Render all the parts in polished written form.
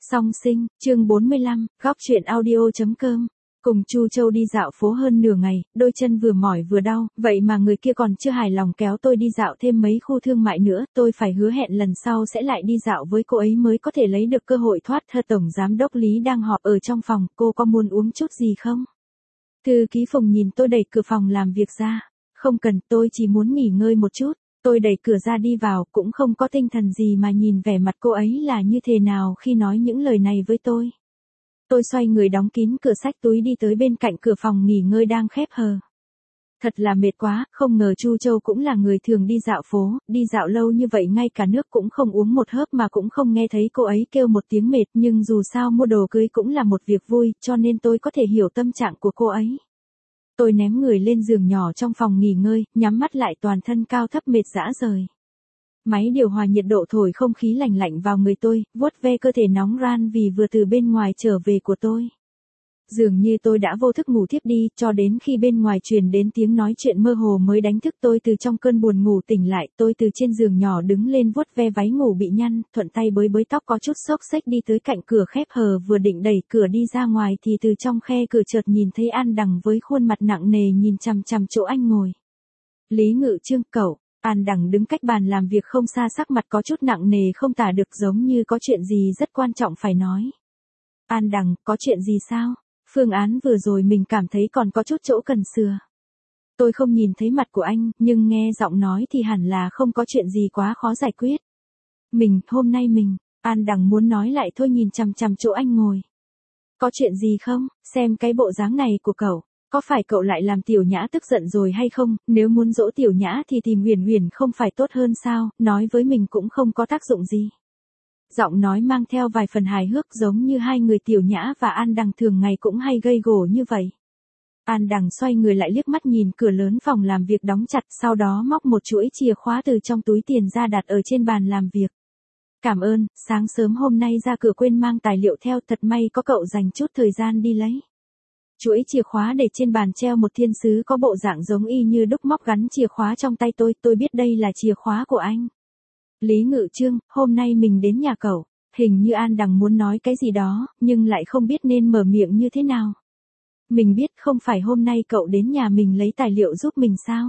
Song sinh, chương 45, góc truyện audio.com. Cùng Chu Châu đi dạo phố hơn nửa ngày, đôi chân vừa mỏi vừa đau, vậy mà người kia còn chưa hài lòng kéo tôi đi dạo thêm mấy khu thương mại nữa, tôi phải hứa hẹn lần sau sẽ lại đi dạo với cô ấy mới có thể lấy được cơ hội thoát thân. Tổng giám đốc Lý đang họp ở trong phòng, cô có muốn uống chút gì không? Thư ký Phùng nhìn tôi đẩy cửa phòng làm việc ra. Không cần, tôi chỉ muốn nghỉ ngơi một chút. Tôi đẩy cửa ra đi vào, cũng không có tinh thần gì mà nhìn vẻ mặt cô ấy là như thế nào khi nói những lời này với tôi. Tôi xoay người đóng kín cửa, xách túi đi tới bên cạnh cửa phòng nghỉ ngơi đang khép hờ. Thật là mệt quá, không ngờ Chu Châu cũng là người thường đi dạo phố, đi dạo lâu như vậy ngay cả nước cũng không uống một hớp mà cũng không nghe thấy cô ấy kêu một tiếng mệt, nhưng dù sao mua đồ cưới cũng là một việc vui, cho nên tôi có thể hiểu tâm trạng của cô ấy. Tôi ném người lên giường nhỏ trong phòng nghỉ ngơi, nhắm mắt lại, toàn thân cao thấp mệt rã rời. Máy điều hòa nhiệt độ thổi không khí lạnh lạnh vào người tôi, vuốt ve cơ thể nóng ran vì vừa từ bên ngoài trở về của tôi. Dường như tôi đã vô thức ngủ thiếp đi, cho đến khi bên ngoài truyền đến tiếng nói chuyện mơ hồ mới đánh thức tôi từ trong cơn buồn ngủ tỉnh lại. Tôi từ trên giường nhỏ đứng lên, vuốt ve váy ngủ bị nhăn, thuận tay bới bới tóc có chút xốc xếch đi tới cạnh cửa khép hờ, vừa định đẩy cửa đi ra ngoài thì từ trong khe cửa chợt nhìn thấy An Đằng với khuôn mặt nặng nề nhìn chằm chằm chỗ anh ngồi. Lý Ngự Trương, cậu. An Đằng đứng cách bàn làm việc không xa, sắc mặt có chút nặng nề không tả được, giống như có chuyện gì rất quan trọng phải nói. An Đằng, có chuyện gì sao? Phương án vừa rồi mình cảm thấy còn có chút chỗ cần sửa. Tôi không nhìn thấy mặt của anh, nhưng nghe giọng nói thì hẳn là không có chuyện gì quá khó giải quyết. Hôm nay An Đằng muốn nói lại thôi, nhìn chằm chằm chỗ anh ngồi. Có chuyện gì không? Xem cái bộ dáng này của cậu. Có phải cậu lại làm Tiểu Nhã tức giận rồi hay không? Nếu muốn dỗ Tiểu Nhã thì tìm Huyền Huyền không phải tốt hơn sao? Nói với mình cũng không có tác dụng gì. Giọng nói mang theo vài phần hài hước, giống như hai người Tiểu Nhã và An Đằng thường ngày cũng hay gây gổ như vậy. An Đằng xoay người lại liếc mắt nhìn cửa lớn phòng làm việc đóng chặt, sau đó móc một chuỗi chìa khóa từ trong túi tiền ra đặt ở trên bàn làm việc. Cảm ơn, sáng sớm hôm nay ra cửa quên mang tài liệu theo, thật may có cậu dành chút thời gian đi lấy. Chuỗi chìa khóa để trên bàn treo một thiên sứ có bộ dạng giống y như đúc, móc gắn chìa khóa trong tay tôi biết đây là chìa khóa của anh. Lý Ngự Trương, hôm nay mình đến nhà cậu. Hình như An Đằng muốn nói cái gì đó, nhưng lại không biết nên mở miệng như thế nào. Mình biết, không phải hôm nay cậu đến nhà mình lấy tài liệu giúp mình sao?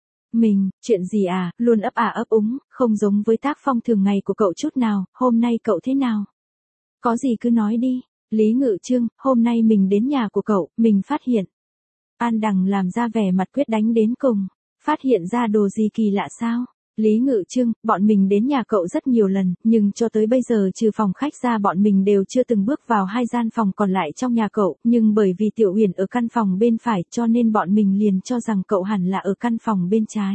Chuyện gì à, luôn ấp úng, không giống với tác phong thường ngày của cậu chút nào, hôm nay cậu thế nào? Có gì cứ nói đi. Lý Ngự Trương, hôm nay mình đến nhà của cậu, mình phát hiện. An Đằng làm ra vẻ mặt quyết đánh đến cùng. Phát hiện ra đồ gì kỳ lạ sao? Lý Ngự Trương, bọn mình đến nhà cậu rất nhiều lần, nhưng cho tới bây giờ trừ phòng khách ra bọn mình đều chưa từng bước vào hai gian phòng còn lại trong nhà cậu, nhưng bởi vì Tiểu Huyền ở căn phòng bên phải cho nên bọn mình liền cho rằng cậu hẳn là ở căn phòng bên trái.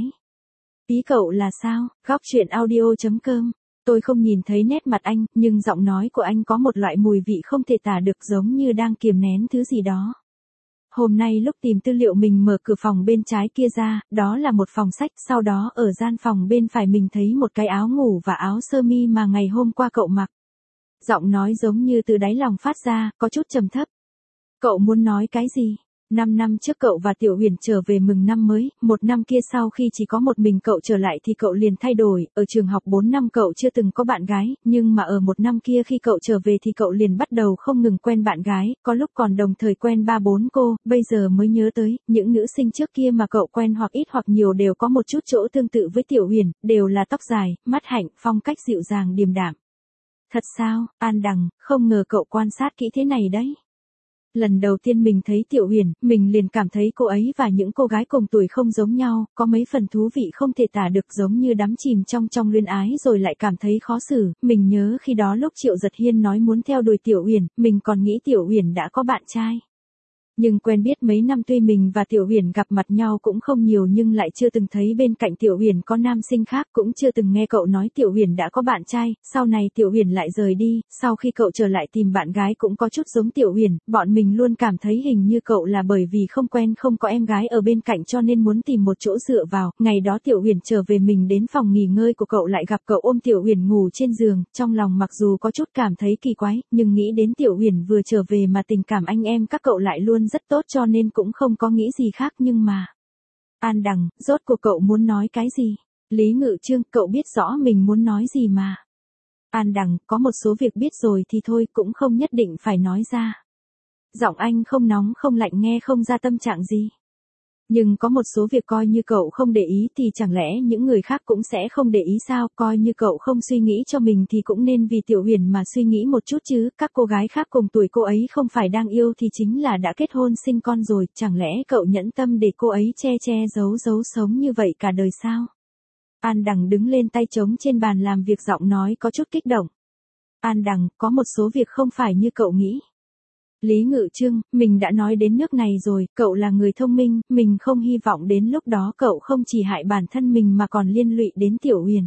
Ý cậu là sao? Góc truyện audio.com. Tôi không nhìn thấy nét mặt anh, nhưng giọng nói của anh có một loại mùi vị không thể tả được, giống như đang kiềm nén thứ gì đó. Hôm nay lúc tìm tư liệu mình mở cửa phòng bên trái kia ra, đó là một phòng sách, sau đó ở gian phòng bên phải mình thấy một cái áo ngủ và áo sơ mi mà ngày hôm qua cậu mặc. Giọng nói giống như từ đáy lòng phát ra, có chút trầm thấp. Cậu muốn nói cái gì? 5 năm trước cậu và Tiểu Huyền trở về mừng năm mới, 1 năm kia sau khi chỉ có một mình cậu trở lại thì cậu liền thay đổi, ở trường học 4 năm cậu chưa từng có bạn gái, nhưng mà ở 1 năm kia khi cậu trở về thì cậu liền bắt đầu không ngừng quen bạn gái, có lúc còn đồng thời quen 3-4 cô, bây giờ mới nhớ tới, những nữ sinh trước kia mà cậu quen hoặc ít hoặc nhiều đều có một chút chỗ tương tự với Tiểu Huyền, đều là tóc dài, mắt hạnh, phong cách dịu dàng điềm đạm. Thật sao? An Đằng, không ngờ cậu quan sát kỹ thế này đấy. Lần đầu tiên mình thấy Tiểu Huyền, mình liền cảm thấy cô ấy và những cô gái cùng tuổi không giống nhau, có mấy phần thú vị không thể tả được, giống như đắm chìm trong luyến ái rồi lại cảm thấy khó xử. Mình nhớ khi đó lúc Triệu Giật Hiên nói muốn theo đuổi Tiểu Huyền, mình còn nghĩ Tiểu Huyền đã có bạn trai. Nhưng quen biết mấy năm, tuy mình và Tiểu Huyền gặp mặt nhau cũng không nhiều nhưng lại chưa từng thấy bên cạnh Tiểu Huyền có nam sinh khác, cũng chưa từng nghe cậu nói Tiểu Huyền đã có bạn trai, sau này Tiểu Huyền lại rời đi, sau khi cậu trở lại tìm bạn gái cũng có chút giống Tiểu Huyền, bọn mình luôn cảm thấy hình như cậu là bởi vì không quen không có em gái ở bên cạnh cho nên muốn tìm một chỗ dựa vào. Ngày đó Tiểu Huyền trở về, mình đến phòng nghỉ ngơi của cậu lại gặp cậu ôm Tiểu Huyền ngủ trên giường, trong lòng mặc dù có chút cảm thấy kỳ quái, nhưng nghĩ đến Tiểu Huyền vừa trở về mà tình cảm anh em các cậu lại luôn rất tốt cho nên cũng không có nghĩ gì khác. Nhưng mà An Đằng, rốt cuộc cậu muốn nói cái gì? Lý Ngự Trương, cậu biết rõ mình muốn nói gì mà. An Đằng, có một số việc biết rồi thì thôi, cũng không nhất định phải nói ra. Giọng anh không nóng không lạnh, nghe không ra tâm trạng gì. Nhưng có một số việc coi như cậu không để ý thì chẳng lẽ những người khác cũng sẽ không để ý sao? Coi như cậu không suy nghĩ cho mình thì cũng nên vì Tiểu Huyền mà suy nghĩ một chút chứ. Các cô gái khác cùng tuổi cô ấy không phải đang yêu thì chính là đã kết hôn sinh con rồi. Chẳng lẽ cậu nhẫn tâm để cô ấy che giấu sống như vậy cả đời sao? An Đằng đứng lên, tay trống trên bàn làm việc, giọng nói có chút kích động. An Đằng, có một số việc không phải như cậu nghĩ. Lý Ngự Trương, mình đã nói đến nước này rồi, cậu là người thông minh, mình không hy vọng đến lúc đó cậu không chỉ hại bản thân mình mà còn liên lụy đến Tiểu Huyền.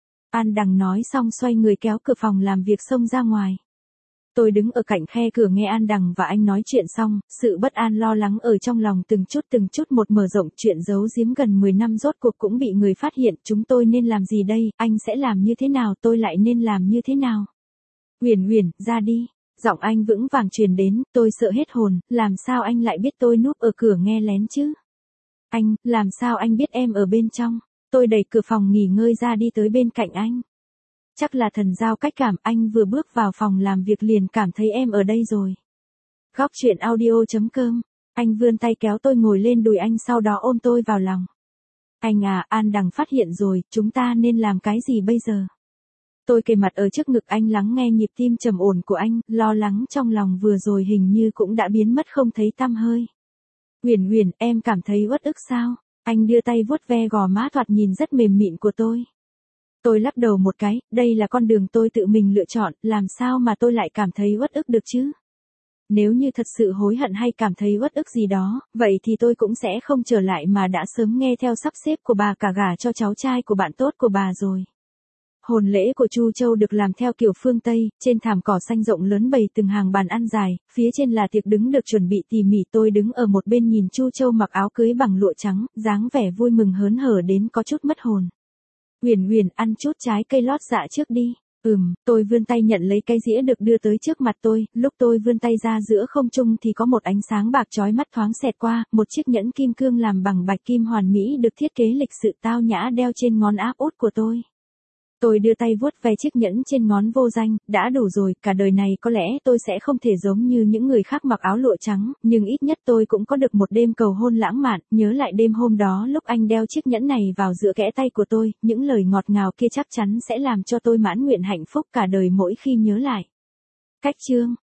An Đằng nói xong xoay người kéo cửa phòng làm việc xông ra ngoài. Tôi đứng ở cạnh khe cửa nghe An Đằng và anh nói chuyện xong, sự bất an lo lắng ở trong lòng từng chút một mở rộng. Chuyện giấu giếm gần 10 năm rốt cuộc cũng bị người phát hiện. Chúng tôi nên làm gì đây? Anh sẽ làm như thế nào? Tôi lại nên làm như thế nào? Huyền, ra đi. Giọng anh vững vàng truyền đến, tôi sợ hết hồn, làm sao anh lại biết tôi núp ở cửa nghe lén chứ? Anh, làm sao anh biết em ở bên trong? Tôi đẩy cửa phòng nghỉ ngơi ra đi tới bên cạnh anh. Chắc là thần giao cách cảm, anh vừa bước vào phòng làm việc liền cảm thấy em ở đây rồi. Góc truyện audio.com. Anh vươn tay kéo tôi ngồi lên đùi anh, sau đó ôm tôi vào lòng. Anh à, An Đằng phát hiện rồi, chúng ta nên làm cái gì bây giờ? Tôi kề mặt ở trước ngực anh, lắng nghe nhịp tim trầm ổn của anh, lo lắng trong lòng vừa rồi hình như cũng đã biến mất không thấy tăm hơi. Huyền, em cảm thấy uất ức sao? Anh đưa tay vuốt ve gò má thoạt nhìn rất mềm mịn của tôi. Tôi lắc đầu một cái, đây là con đường tôi tự mình lựa chọn, làm sao mà tôi lại cảm thấy uất ức được chứ? Nếu như thật sự hối hận hay cảm thấy uất ức gì đó, vậy thì tôi cũng sẽ không trở lại mà đã sớm nghe theo sắp xếp của bà cả gả cho cháu trai của bạn tốt của bà rồi. Hôn lễ của Chu Châu được làm theo kiểu phương Tây, trên thảm cỏ xanh rộng lớn bày từng hàng bàn ăn dài, phía trên là tiệc đứng được chuẩn bị tỉ mỉ. Tôi đứng ở một bên nhìn Chu Châu mặc áo cưới bằng lụa trắng, dáng vẻ vui mừng hớn hở đến có chút mất hồn. Huyền, ăn chút trái cây lót dạ trước đi. Tôi vươn tay nhận lấy cái dĩa được đưa tới trước mặt tôi, lúc tôi vươn tay ra giữa không trung thì có một ánh sáng bạc chói mắt thoáng xẹt qua, một chiếc nhẫn kim cương làm bằng bạch kim hoàn mỹ được thiết kế lịch sự tao nhã đeo trên ngón áp út của tôi. Tôi đưa tay vuốt ve chiếc nhẫn trên ngón vô danh, đã đủ rồi, cả đời này có lẽ tôi sẽ không thể giống như những người khác mặc áo lụa trắng, nhưng ít nhất tôi cũng có được một đêm cầu hôn lãng mạn. Nhớ lại đêm hôm đó lúc anh đeo chiếc nhẫn này vào giữa kẽ tay của tôi, những lời ngọt ngào kia chắc chắn sẽ làm cho tôi mãn nguyện hạnh phúc cả đời mỗi khi nhớ lại. Cách chương